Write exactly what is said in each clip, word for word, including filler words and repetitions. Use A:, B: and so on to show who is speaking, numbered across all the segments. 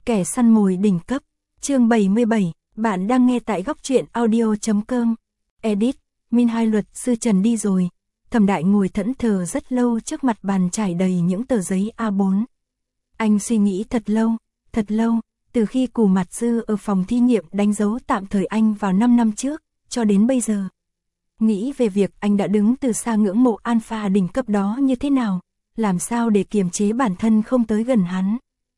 A: Kẻ săn mồi đỉnh cấp, chương bảy mươi bảy, bạn đang nghe tại góc truyện audio chấm com. Edit, Minh Hai luật sư Trần đi rồi. Thẩm Đại ngồi thẫn thờ rất lâu trước mặt bàn trải đầy những tờ giấy A bốn. Anh suy nghĩ thật lâu, thật lâu, từ khi Cù Mạt Dư ở phòng thí nghiệm đánh dấu tạm thời anh vào năm năm trước, cho đến bây giờ. Nghĩ về việc anh đã đứng từ xa ngưỡng mộ alpha đỉnh cấp đó như thế nào, làm sao để kiềm chế bản thân không tới gần hắn.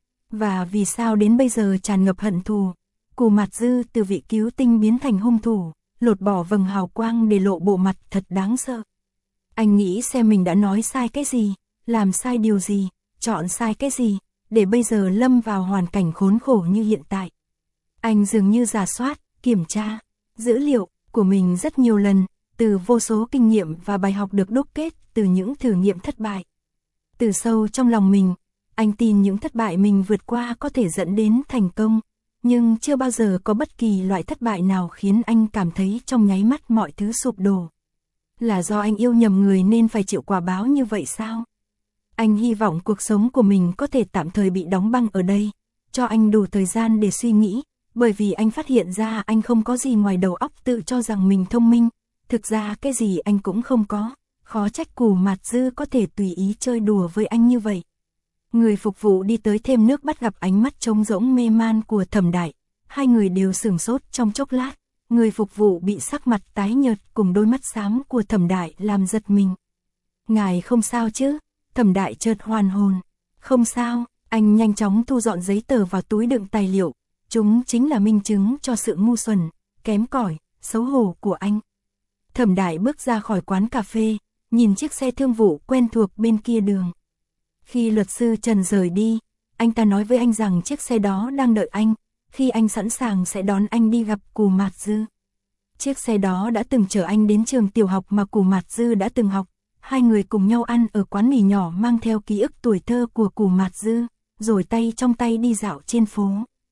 A: Và vì sao đến bây giờ tràn ngập hận thù, Cù Mạt Dư từ vị cứu tinh biến thành hung thủ, lột bỏ vầng hào quang để lộ bộ mặt thật đáng sợ. Anh nghĩ xem mình đã nói sai cái gì, làm sai điều gì, chọn sai cái gì, để bây giờ lâm vào hoàn cảnh khốn khổ như hiện tại. Anh dường như rà soát, kiểm tra, dữ liệu của mình rất nhiều lần, từ vô số kinh nghiệm và bài học được đúc kết từ những thử nghiệm thất bại. Từ sâu trong lòng mình, anh tin những thất bại mình vượt qua có thể dẫn đến thành công, nhưng chưa bao giờ có bất kỳ loại thất bại nào khiến anh cảm thấy trong nháy mắt mọi thứ sụp đổ. Là do anh yêu nhầm người nên phải chịu quả báo như vậy sao? Anh hy vọng cuộc sống của mình có thể tạm thời bị đóng băng ở đây, cho anh đủ thời gian để suy nghĩ, bởi vì anh phát hiện ra anh không có gì ngoài đầu óc tự cho rằng mình thông minh, thực ra cái gì anh cũng không có, khó trách Cù Mạt Dư có thể tùy ý chơi đùa với anh như vậy. Người phục vụ đi tới thêm nước bắt gặp ánh mắt trống rỗng mê man của Thẩm Đại, hai người đều sửng sốt trong chốc lát, người phục vụ bị sắc mặt tái nhợt cùng đôi mắt xám của Thẩm Đại làm giật mình. Ngài không sao chứ? Thẩm Đại chợt hoàn hồn. Không sao, anh nhanh chóng thu dọn giấy tờ vào túi đựng tài liệu, chúng chính là minh chứng cho sự ngu xuẩn, kém cỏi, xấu hổ của anh. Thẩm Đại bước ra khỏi quán cà phê, nhìn chiếc xe thương vụ quen thuộc bên kia đường. Khi luật sư Trần rời đi, anh ta nói với anh rằng chiếc xe đó đang đợi anh, khi anh sẵn sàng sẽ đón anh đi gặp Cù Mạt Dư. Chiếc xe đó đã từng chở anh đến trường tiểu học mà Cù Mạt Dư đã từng học, hai người cùng nhau ăn ở quán mì nhỏ mang theo ký ức tuổi thơ của Cù Mạt Dư, rồi tay trong tay đi dạo trên phố.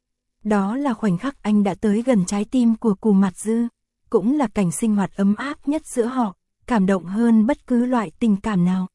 A: Đó là khoảnh khắc anh đã tới gần trái tim của Cù Mạt Dư, cũng là cảnh sinh hoạt ấm áp nhất giữa họ, cảm động hơn bất cứ loại tình cảm nào.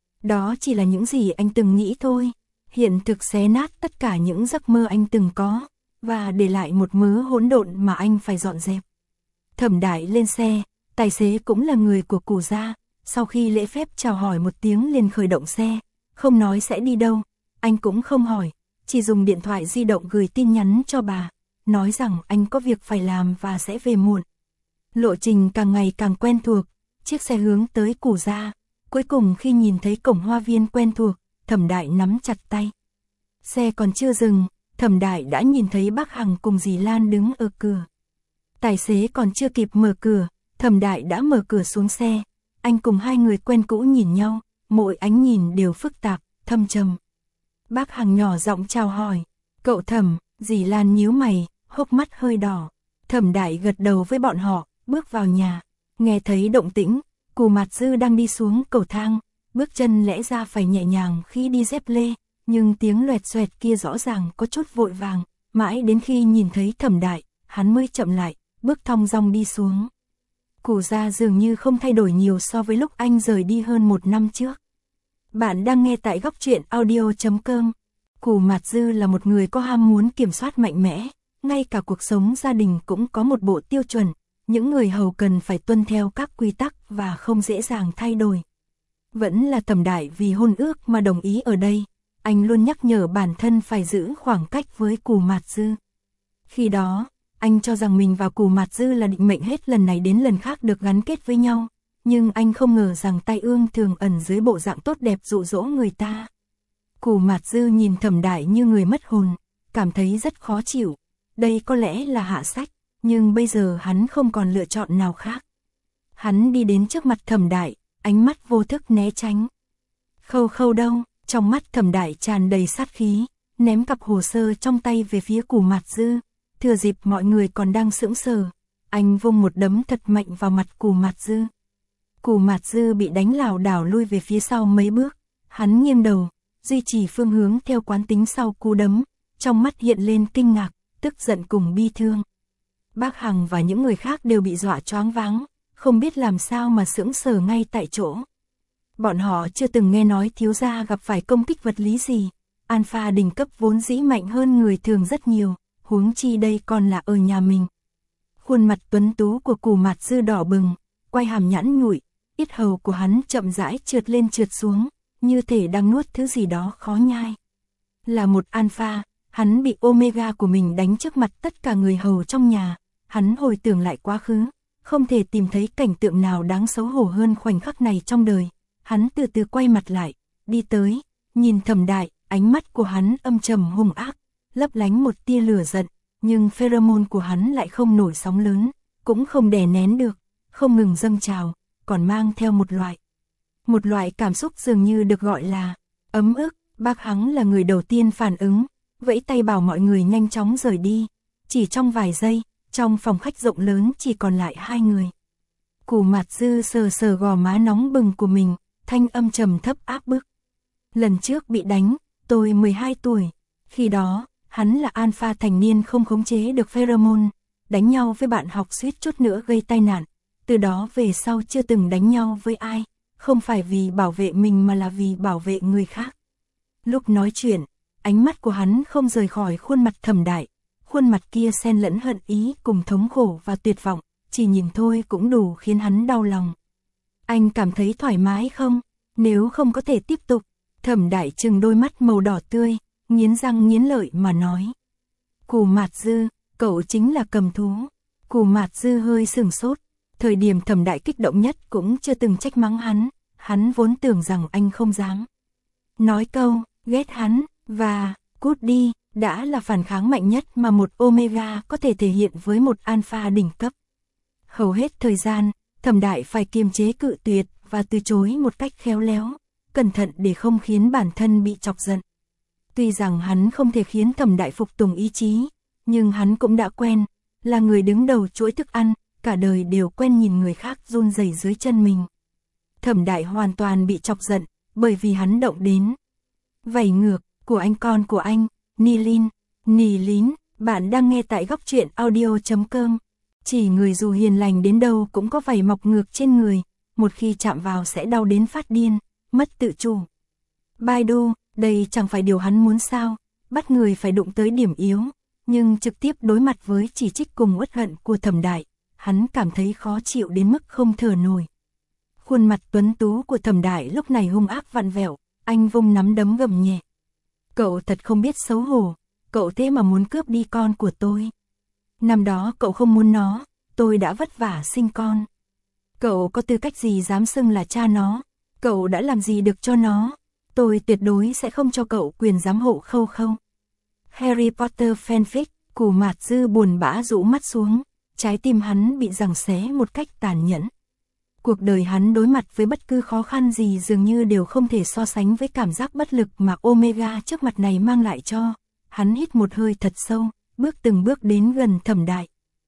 A: Đó chỉ là những gì anh từng nghĩ thôi, hiện thực xé nát tất cả những giấc mơ anh từng có, và để lại một mớ hỗn độn mà anh phải dọn dẹp. Thẩm Đại lên xe, tài xế cũng là người của Cù gia, sau khi lễ phép chào hỏi một tiếng liền khởi động xe, không nói sẽ đi đâu, anh cũng không hỏi, chỉ dùng điện thoại di động gửi tin nhắn cho bà, nói rằng anh có việc phải làm và sẽ về muộn. Lộ trình càng ngày càng quen thuộc, chiếc xe hướng tới Cù gia. Cuối cùng khi nhìn thấy cổng hoa viên quen thuộc, Thẩm Đại nắm chặt tay. Xe còn chưa dừng, Thẩm Đại đã nhìn thấy bác Hằng cùng dì Lan đứng ở cửa. Tài xế còn chưa kịp mở cửa, Thẩm Đại đã mở cửa xuống xe. Anh cùng hai người quen cũ nhìn nhau, mỗi ánh nhìn đều phức tạp, thâm trầm. Bác Hằng nhỏ giọng chào hỏi. Cậu Thẩm, dì Lan nhíu mày, hốc mắt hơi đỏ. Thẩm Đại gật đầu với bọn họ, bước vào nhà. Nghe thấy động tĩnh, Cù Mạt Dư đang đi xuống cầu thang, bước chân lẽ ra phải nhẹ nhàng khi đi dép lê, nhưng tiếng loẹt xoẹt kia rõ ràng có chút vội vàng, mãi đến khi nhìn thấy Thẩm Đại, hắn mới chậm lại, bước thong dong đi xuống. Cù gia dường như không thay đổi nhiều so với lúc anh rời đi hơn một năm trước. Bạn đang nghe tại góc truyện audio chấm com. Cù Mạt Dư là một người có ham muốn kiểm soát mạnh mẽ, ngay cả cuộc sống gia đình cũng có một bộ tiêu chuẩn. Những người hầu cần phải tuân theo các quy tắc và không dễ dàng thay đổi. Vẫn là Thẩm Đại vì hôn ước mà đồng ý ở đây, anh luôn nhắc nhở bản thân phải giữ khoảng cách với Cù Mạt Dư. Khi đó, anh cho rằng mình và Cù Mạt Dư là định mệnh hết lần này đến lần khác được gắn kết với nhau, nhưng anh không ngờ rằng tai ương thường ẩn dưới bộ dạng tốt đẹp dụ dỗ người ta. Cù Mạt Dư nhìn Thẩm Đại như người mất hồn, cảm thấy rất khó chịu, đây có lẽ là hạ sách. Nhưng bây giờ hắn không còn lựa chọn nào khác. Hắn đi đến trước mặt Thẩm Đại, ánh mắt vô thức né tránh. Khâu khâu đâu, trong mắt Thẩm Đại tràn đầy sát khí, ném cặp hồ sơ trong tay về phía Cù Mạt Dư. Thừa dịp mọi người còn đang sững sờ, anh vung một đấm thật mạnh vào mặt Cù Mạt Dư. Cù Mạt Dư bị đánh lảo đảo lui về phía sau mấy bước, hắn nghiêng đầu, duy trì phương hướng theo quán tính sau cú đấm, trong mắt hiện lên kinh ngạc, tức giận cùng bi thương. Bác Hằng và những người khác đều bị dọa choáng váng, không biết làm sao mà sững sờ ngay tại chỗ. Bọn họ chưa từng nghe nói thiếu gia gặp phải công kích vật lý gì, alpha đỉnh cấp vốn dĩ mạnh hơn người thường rất nhiều, huống chi đây còn là ở nhà mình. Khuôn mặt tuấn tú của Cù Mạt Dư đỏ bừng, quay hàm nhẵn nhụi, yết hầu của hắn chậm rãi trượt lên trượt xuống, như thể đang nuốt thứ gì đó khó nhai. Là một alpha, hắn bị omega của mình đánh trước mặt tất cả người hầu trong nhà, hắn hồi tưởng lại quá khứ, không thể tìm thấy cảnh tượng nào đáng xấu hổ hơn khoảnh khắc này trong đời. Hắn từ từ quay mặt lại, đi tới, nhìn Thẩm Đại, ánh mắt của hắn âm trầm hung ác, lấp lánh một tia lửa giận, nhưng pheromone của hắn lại không nổi sóng lớn, cũng không đè nén được, không ngừng dâng trào, còn mang theo một loại. Một loại cảm xúc dường như được gọi là ấm ức. Bác hắn là người đầu tiên phản ứng, vẫy tay bảo mọi người nhanh chóng rời đi. Chỉ trong vài giây, trong phòng khách rộng lớn chỉ còn lại hai người. Cù Mạt Dư sờ sờ gò má nóng bừng của mình, thanh âm trầm thấp áp bức. Lần trước bị đánh, tôi mười hai tuổi. Khi đó, hắn là alpha thành niên không khống chế được pheromone, đánh nhau với bạn học suýt chút nữa gây tai nạn. Từ đó về sau chưa từng đánh nhau với ai, không phải vì bảo vệ mình mà là vì bảo vệ người khác. Lúc nói chuyện, ánh mắt của hắn không rời khỏi khuôn mặt Thẩm Đại, khuôn mặt kia xen lẫn hận ý cùng thống khổ và tuyệt vọng, chỉ nhìn thôi cũng đủ khiến hắn đau lòng. Anh cảm thấy thoải mái không? Nếu không có thể tiếp tục, Thẩm Đại trừng đôi mắt màu đỏ tươi, nghiến răng nghiến lợi mà nói. Cù Mạt Dư, cậu chính là cầm thú. Cù Mạt Dư hơi sửng sốt, thời điểm Thẩm Đại kích động nhất cũng chưa từng trách mắng hắn, hắn vốn tưởng rằng anh không dám nói câu ghét hắn, và cút đi, đã là phản kháng mạnh nhất mà một omega có thể thể hiện với một alpha đỉnh cấp. Hầu hết thời gian, Thẩm Đại phải kiềm chế cự tuyệt và từ chối một cách khéo léo, cẩn thận để không khiến bản thân bị chọc giận. Tuy rằng hắn không thể khiến Thẩm Đại phục tùng ý chí, nhưng hắn cũng đã quen, là người đứng đầu chuỗi thức ăn, cả đời đều quen nhìn người khác run rẩy dưới chân mình. Thẩm Đại hoàn toàn bị chọc giận, bởi vì hắn động đến vảy ngược của anh con của anh, Nilin, Nilin, bạn đang nghe tại góc truyện audio chấm com. Chỉ người dù hiền lành đến đâu cũng có vảy mọc ngược trên người, một khi chạm vào sẽ đau đến phát điên, mất tự chủ. Baidu, đây chẳng phải điều hắn muốn sao, bắt người phải đụng tới điểm yếu, nhưng trực tiếp đối mặt với chỉ trích cùng uất hận của Thẩm Đại, hắn cảm thấy khó chịu đến mức không thở nổi. Khuôn mặt tuấn tú của Thẩm Đại lúc này hung ác vặn vẹo, anh vung nắm đấm gầm nhẹ. Cậu thật không biết xấu hổ, cậu thế mà muốn cướp đi con của tôi. Năm đó cậu không muốn nó, tôi đã vất vả sinh con. Cậu có tư cách gì dám xưng là cha nó, cậu đã làm gì được cho nó, tôi tuyệt đối sẽ không cho cậu quyền giám hộ Khâu Khâu. Harry Potter fanfic, Cù Mạt Dư buồn bã rũ mắt xuống, trái tim hắn bị giằng xé một cách tàn nhẫn. Cuộc đời hắn đối mặt với bất cứ khó khăn gì dường như đều không thể so sánh với cảm giác bất lực mà Omega trước mặt này mang lại cho. Hắn hít một hơi thật sâu, bước từng bước đến gần Thẩm Đại.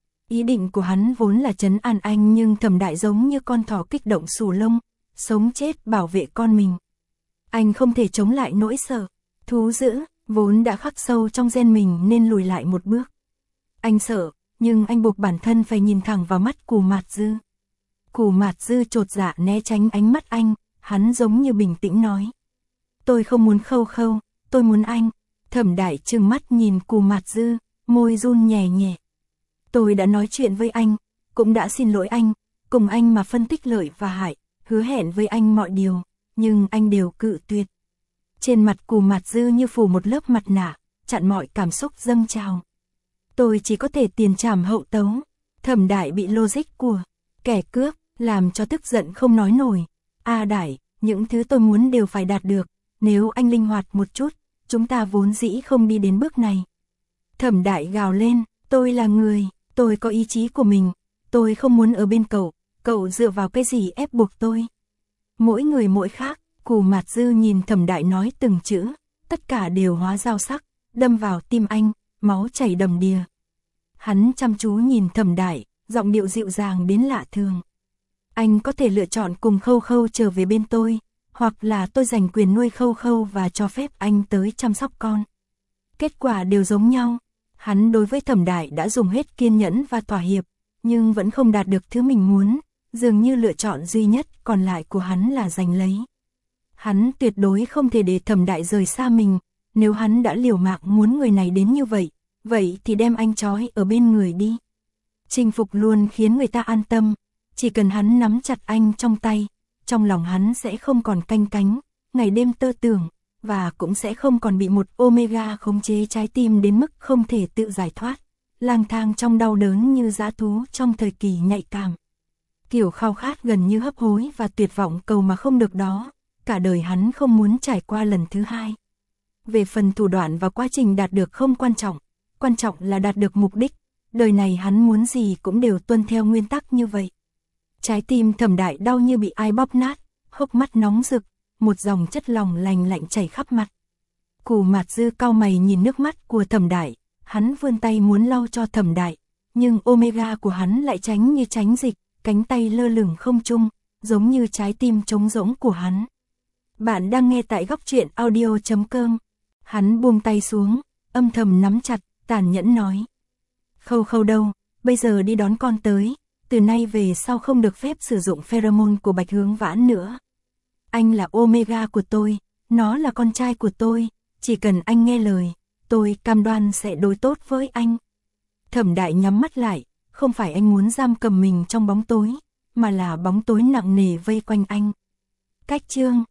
A: Ý định của hắn vốn là trấn an anh, nhưng Thẩm Đại giống như con thỏ kích động xù lông, sống chết bảo vệ con mình. Anh không thể chống lại nỗi sợ, thú dữ, vốn đã khắc sâu trong gen mình nên lùi lại một bước. Anh sợ, nhưng anh buộc bản thân phải nhìn thẳng vào mắt Cù Mạt Dư. Cù Mạt Dư chột dạ né tránh ánh mắt anh, hắn giống như bình tĩnh nói. Tôi không muốn Khâu Khâu, tôi muốn anh. Thẩm Đại trừng mắt nhìn Cù Mạt Dư, môi run nhẹ nhẹ. Tôi đã nói chuyện với anh, cũng đã xin lỗi anh, cùng anh mà phân tích lợi và hại, hứa hẹn với anh mọi điều, nhưng anh đều cự tuyệt. Trên mặt Cù Mạt Dư như phủ một lớp mặt nạ, chặn mọi cảm xúc dâng trào. Tôi chỉ có thể tiền trảm hậu tấu. Thẩm Đại bị logic của kẻ cướp làm cho tức giận không nói nổi. A Đại, những thứ tôi muốn đều phải đạt được, nếu anh linh hoạt một chút, chúng ta vốn dĩ không đi đến bước này. Thẩm Đại gào lên, tôi là người, tôi có ý chí của mình, tôi không muốn ở bên cậu, cậu dựa vào cái gì ép buộc tôi. Mỗi người mỗi khác, Cù Mạt Dư nhìn Thẩm Đại nói từng chữ, tất cả đều hóa dao sắc, đâm vào tim anh, máu chảy đầm đìa. Hắn chăm chú nhìn Thẩm Đại, giọng điệu dịu dàng đến lạ thường. Anh có thể lựa chọn cùng Khâu Khâu trở về bên tôi, hoặc là tôi giành quyền nuôi Khâu Khâu và cho phép anh tới chăm sóc con. Kết quả đều giống nhau. Hắn đối với Thẩm Đại đã dùng hết kiên nhẫn và thỏa hiệp, nhưng vẫn không đạt được thứ mình muốn, dường như lựa chọn duy nhất còn lại của hắn là giành lấy. Hắn tuyệt đối không thể để Thẩm Đại rời xa mình, nếu hắn đã liều mạng muốn người này đến như vậy, vậy thì đem anh trói ở bên người đi. Chinh phục luôn khiến người ta an tâm, chỉ cần hắn nắm chặt anh trong tay, trong lòng hắn sẽ không còn canh cánh, ngày đêm tơ tưởng, và cũng sẽ không còn bị một Omega khống chế trái tim đến mức không thể tự giải thoát, lang thang trong đau đớn như dã thú trong thời kỳ nhạy cảm. Kiểu khao khát gần như hấp hối và tuyệt vọng cầu mà không được đó, cả đời hắn không muốn trải qua lần thứ hai. Về phần thủ đoạn và quá trình đạt được không quan trọng, quan trọng là đạt được mục đích, đời này hắn muốn gì cũng đều tuân theo nguyên tắc như vậy. Trái tim Thẩm Đại đau như bị ai bóp nát, hốc mắt nóng rực, một dòng chất lỏng lành lạnh chảy khắp mặt. Cù Mạt Dư cau mày nhìn nước mắt của Thẩm Đại, hắn vươn tay muốn lau cho Thẩm Đại, nhưng Omega của hắn lại tránh như tránh dịch, cánh tay lơ lửng không trung, giống như trái tim trống rỗng của hắn. Bạn đang nghe tại góc truyện audio chấm com. Hắn buông tay xuống, âm thầm nắm chặt, tàn nhẫn nói. Khâu Khâu đâu, bây giờ đi đón con tới, từ nay về sau không được phép sử dụng pheromone của Bạch Hướng Vãn nữa. Anh là Omega của tôi, nó là con trai của tôi, chỉ cần anh nghe lời, tôi cam đoan sẽ đối tốt với anh. Thẩm Đại nhắm mắt lại, không phải anh muốn giam cầm mình trong bóng tối, mà là bóng tối nặng nề vây quanh anh. Cách chương